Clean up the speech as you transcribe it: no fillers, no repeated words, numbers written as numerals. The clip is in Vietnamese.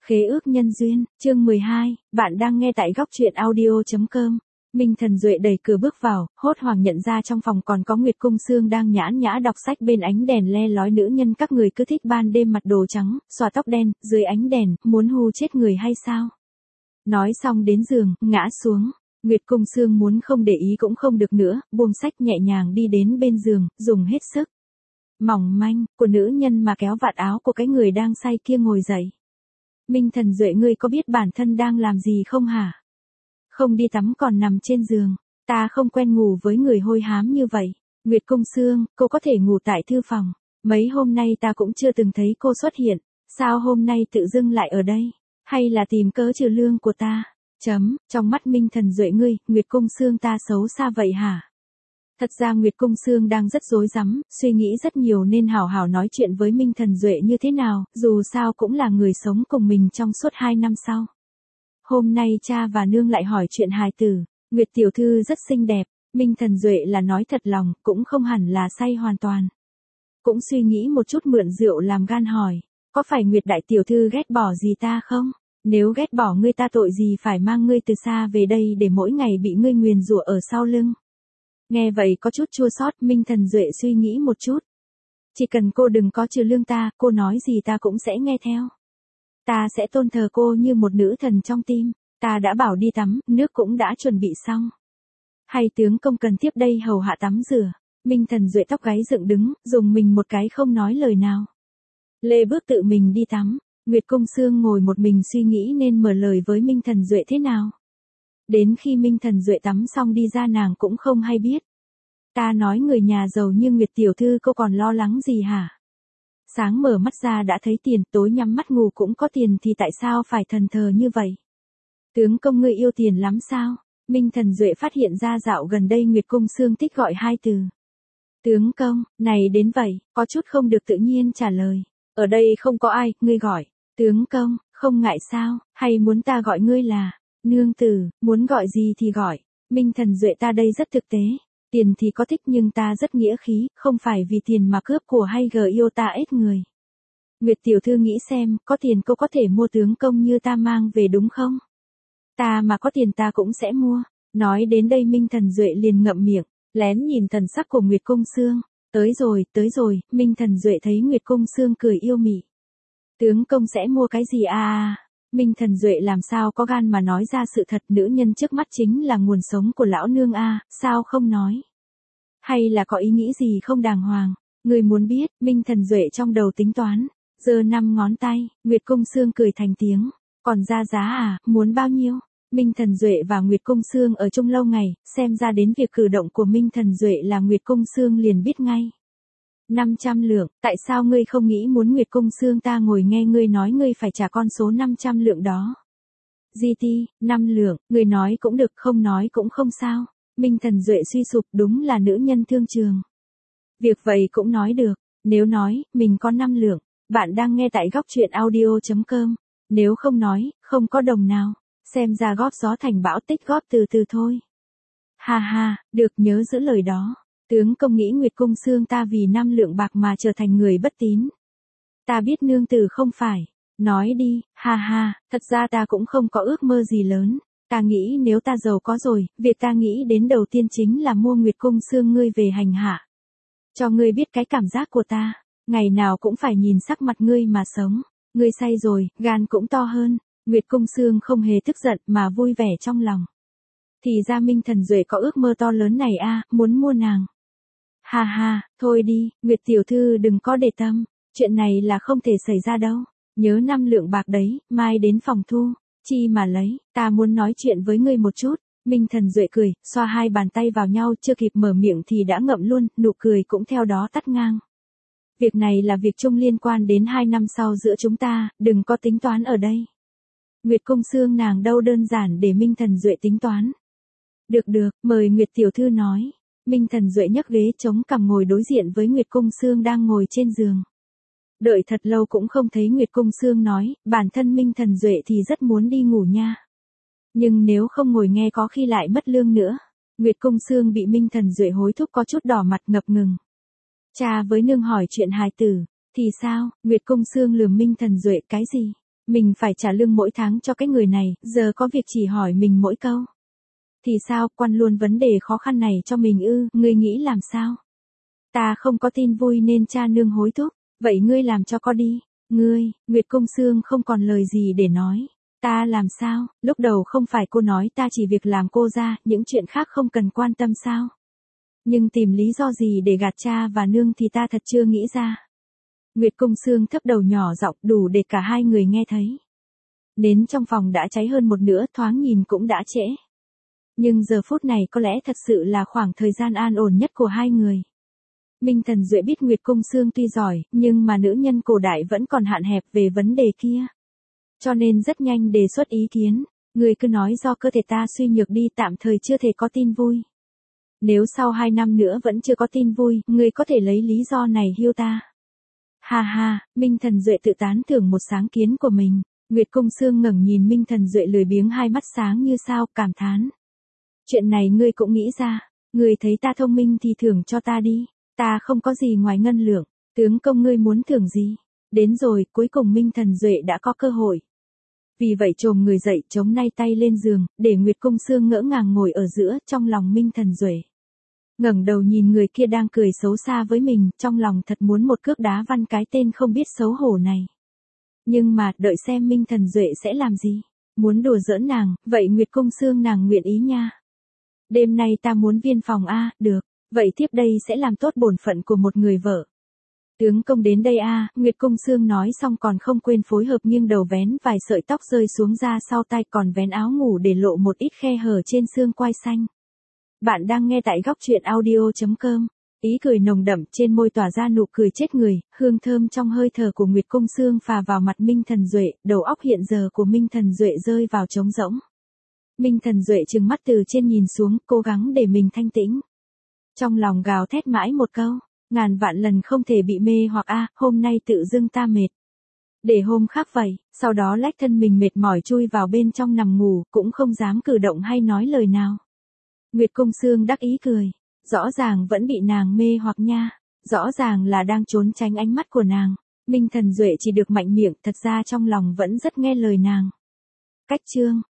Khế ước nhân duyên, chương 12, bạn đang nghe tại góc truyện audio.com. Minh Thần Duệ đẩy cửa bước vào, hốt hoảng nhận ra trong phòng còn có Nguyệt Cung Sương đang nhã nhã đọc sách bên ánh đèn le lói. Nữ nhân các người cứ thích ban đêm mặc đồ trắng, xõa tóc đen, dưới ánh đèn, muốn hù chết người hay sao? Nói xong đến giường, ngã xuống. Nguyệt Cung Sương muốn không để ý cũng không được nữa, buông sách nhẹ nhàng đi đến bên giường, dùng hết sức mỏng manh của nữ nhân mà kéo vạt áo của cái người đang say kia ngồi dậy. Minh Thần Duệ, ngươi có biết bản thân đang làm gì không hả? Không đi tắm còn nằm trên giường, ta không quen ngủ với người hôi hám như vậy. Nguyệt Cung Sương, cô có thể ngủ tại thư phòng. Mấy hôm nay ta cũng chưa từng thấy cô xuất hiện, sao hôm nay tự dưng lại ở đây? Hay là tìm cớ trừ lương của ta? Trong mắt Minh Thần Duệ, ngươi, Nguyệt Cung Sương ta xấu xa vậy hả? Thật ra Nguyệt Cung Sương đang rất rối rắm, suy nghĩ rất nhiều nên hảo hảo nói chuyện với Minh Thần Duệ như thế nào, dù sao cũng là người sống cùng mình trong suốt 2 năm sau. Hôm nay cha và nương lại hỏi chuyện hài tử, Nguyệt tiểu thư rất xinh đẹp, Minh Thần Duệ là nói thật lòng, cũng không hẳn là say hoàn toàn. Cũng suy nghĩ một chút mượn rượu làm gan hỏi, có phải Nguyệt đại tiểu thư ghét bỏ gì ta không? Nếu ghét bỏ ngươi ta tội gì phải mang ngươi từ xa về đây để mỗi ngày bị ngươi nguyền rủa ở sau lưng. Nghe vậy có chút chua xót, Minh Thần Duệ suy nghĩ một chút. Chỉ cần cô đừng có trừ lương ta, cô nói gì ta cũng sẽ nghe theo. Ta sẽ tôn thờ cô như một nữ thần trong tim, ta đã bảo đi tắm, nước cũng đã chuẩn bị xong. Hay tướng công cần tiếp đây hầu hạ tắm rửa. Minh Thần Duệ tóc gáy dựng đứng, dùng mình một cái không nói lời nào. Lê bước tự mình đi tắm, Nguyệt Cung Sương ngồi một mình suy nghĩ nên mở lời với Minh Thần Duệ thế nào. Đến khi Minh Thần Duệ tắm xong đi ra nàng cũng không hay biết. Ta nói người nhà giàu như Nguyệt tiểu thư cô còn lo lắng gì hả? Sáng mở mắt ra đã thấy tiền, tối nhắm mắt ngủ cũng có tiền thì tại sao phải thần thờ như vậy? Tướng công ngươi yêu tiền lắm sao? Minh Thần Duệ phát hiện ra dạo gần đây Nguyệt Cung Sương thích gọi 2 từ. Tướng công, này đến vậy, có chút không được tự nhiên trả lời. Ở đây không có ai, ngươi gọi. Tướng công, không ngại sao, hay muốn ta gọi ngươi là nương tử, muốn gọi gì thì gọi. Minh Thần Duệ, ta đây rất thực tế. Tiền thì có thích nhưng ta rất nghĩa khí, không phải vì tiền mà cướp của hay yêu ta ết người. Nguyệt tiểu thư nghĩ xem, có tiền cô có thể mua tướng công như ta mang về đúng không? Ta mà có tiền ta cũng sẽ mua. Nói đến đây Minh Thần Duệ liền ngậm miệng, lén nhìn thần sắc của Nguyệt Cung Sương. Tới rồi, Minh Thần Duệ thấy Nguyệt Cung Sương cười yêu mị. Tướng công sẽ mua cái gì à? Minh Thần Duệ làm sao có gan mà nói ra sự thật, nữ nhân trước mắt chính là nguồn sống của lão nương a, sao không nói? Hay là có ý nghĩ gì không đàng hoàng? Người muốn biết, Minh Thần Duệ trong đầu tính toán, giơ 5 ngón tay, Nguyệt Cung Sương cười thành tiếng, còn ra giá à, muốn bao nhiêu? Minh Thần Duệ và Nguyệt Cung Sương ở chung lâu ngày, xem ra đến việc cử động của Minh Thần Duệ là Nguyệt Cung Sương liền biết ngay. 500 lượng, tại sao ngươi không nghĩ muốn Nguyệt Cung Sương ta ngồi nghe ngươi nói ngươi phải trả con số 500 lượng đó. GT, 5 lượng, ngươi nói cũng được không nói cũng không sao. Minh Thần Duệ suy sụp, đúng là nữ nhân thương trường. Việc vậy cũng nói được, nếu nói, mình có 5 lượng, bạn đang nghe tại góc truyện audio.com, nếu không nói, không có đồng nào, xem ra góp gió thành bão, tích góp từ từ thôi. Ha ha, được, nhớ giữ lời đó. Tướng công nghĩ Nguyệt Cung Sương ta vì 5 lượng bạc mà trở thành người bất tín. Ta biết nương tử không phải. Nói đi, ha ha, thật ra ta cũng không có ước mơ gì lớn. Ta nghĩ nếu ta giàu có rồi, việc ta nghĩ đến đầu tiên chính là mua Nguyệt Cung Sương ngươi về hành hạ. Cho ngươi biết cái cảm giác của ta, ngày nào cũng phải nhìn sắc mặt ngươi mà sống. Ngươi say rồi, gan cũng to hơn. Nguyệt Cung Sương không hề tức giận mà vui vẻ trong lòng. Thì ra Minh Thần Duệ có ước mơ to lớn này a, muốn mua nàng. Ha ha, thôi đi, Nguyệt tiểu thư đừng có để tâm, chuyện này là không thể xảy ra đâu. Nhớ 5 lượng bạc đấy, mai đến phòng thu, chi mà lấy, ta muốn nói chuyện với ngươi một chút. Minh Thần Duệ cười, xoa 2 bàn tay vào nhau, chưa kịp mở miệng thì đã ngậm luôn, nụ cười cũng theo đó tắt ngang. Việc này là việc chung liên quan đến 2 năm sau giữa chúng ta, đừng có tính toán ở đây. Nguyệt Cung Sương nàng đâu đơn giản để Minh Thần Duệ tính toán. Được, mời Nguyệt tiểu thư nói. Minh Thần Duệ nhấc ghế chống cằm ngồi đối diện với Nguyệt Cung Sương đang ngồi trên giường. Đợi thật lâu cũng không thấy Nguyệt Cung Sương nói, bản thân Minh Thần Duệ thì rất muốn đi ngủ nha. Nhưng nếu không ngồi nghe có khi lại mất lương nữa. Nguyệt Cung Sương bị Minh Thần Duệ hối thúc có chút đỏ mặt ngập ngừng. Cha với nương hỏi chuyện hài tử, thì sao? Nguyệt Cung Sương lườm Minh Thần Duệ, cái gì? Mình phải trả lương mỗi tháng cho cái người này, giờ có việc chỉ hỏi mình mỗi câu. Thì sao, quan luôn vấn đề khó khăn này cho mình ư, ngươi nghĩ làm sao? Ta không có tin vui nên cha nương hối thúc, vậy ngươi làm cho có đi. Ngươi, Nguyệt Công Xương không còn lời gì để nói. Ta làm sao, lúc đầu không phải cô nói ta chỉ việc làm cô ra, những chuyện khác không cần quan tâm sao? Nhưng tìm lý do gì để gạt cha và nương thì ta thật chưa nghĩ ra. Nguyệt Công Xương thấp đầu nhỏ giọng đủ để cả hai người nghe thấy. Nến trong phòng đã cháy hơn một nửa, thoáng nhìn cũng đã trễ. Nhưng giờ phút này có lẽ thật sự là khoảng thời gian an ổn nhất của hai người. Minh Thần Duệ biết Nguyệt Công Xương tuy giỏi, nhưng mà nữ nhân cổ đại vẫn còn hạn hẹp về vấn đề kia. Cho nên rất nhanh đề xuất ý kiến, người cứ nói do cơ thể ta suy nhược đi, tạm thời chưa thể có tin vui. Nếu sau 2 năm nữa vẫn chưa có tin vui, người có thể lấy lý do này hiêu ta. Ha ha, Minh Thần Duệ tự tán thưởng một sáng kiến của mình. Nguyệt Công Xương ngẩng nhìn Minh Thần Duệ lười biếng, hai mắt sáng như sao, cảm thán. Chuyện này ngươi cũng nghĩ ra, ngươi thấy ta thông minh thì thưởng cho ta đi, ta không có gì ngoài ngân lượng, tướng công ngươi muốn thưởng gì? Đến rồi, cuối cùng Minh Thần Duệ đã có cơ hội. Vì vậy chồm người dậy, chống nay tay lên giường, để Nguyệt Công Xương ngỡ ngàng ngồi ở giữa, trong lòng Minh Thần Duệ. Ngẩng đầu nhìn người kia đang cười xấu xa với mình, trong lòng thật muốn một cước đá văng cái tên không biết xấu hổ này. Nhưng mà, đợi xem Minh Thần Duệ sẽ làm gì. Muốn đùa giỡn nàng, vậy Nguyệt Công Xương nàng nguyện ý nha. Đêm nay ta muốn viên phòng a, được, vậy tiếp đây sẽ làm tốt bổn phận của một người vợ. Tướng công đến đây a, Nguyệt Công Xương nói xong còn không quên phối hợp nghiêng đầu vén vài sợi tóc rơi xuống ra sau tai, còn vén áo ngủ để lộ một ít khe hở trên xương quai xanh. Bạn đang nghe tại góc truyện audio.com. Ý cười nồng đậm trên môi tỏa ra nụ cười chết người, hương thơm trong hơi thở của Nguyệt Công Xương phà vào mặt Minh Thần Duệ, đầu óc hiện giờ của Minh Thần Duệ rơi vào trống rỗng. Minh Thần Duệ trừng mắt từ trên nhìn xuống, cố gắng để mình thanh tĩnh. Trong lòng gào thét mãi một câu, ngàn vạn lần không thể bị mê hoặc hôm nay tự dưng ta mệt. Để hôm khác vậy, sau đó lách thân mình mệt mỏi chui vào bên trong nằm ngủ, cũng không dám cử động hay nói lời nào. Nguyệt Công Xương đắc ý cười, rõ ràng vẫn bị nàng mê hoặc nha, rõ ràng là đang trốn tránh ánh mắt của nàng. Minh Thần Duệ chỉ được mạnh miệng, thật ra trong lòng vẫn rất nghe lời nàng. Cách chương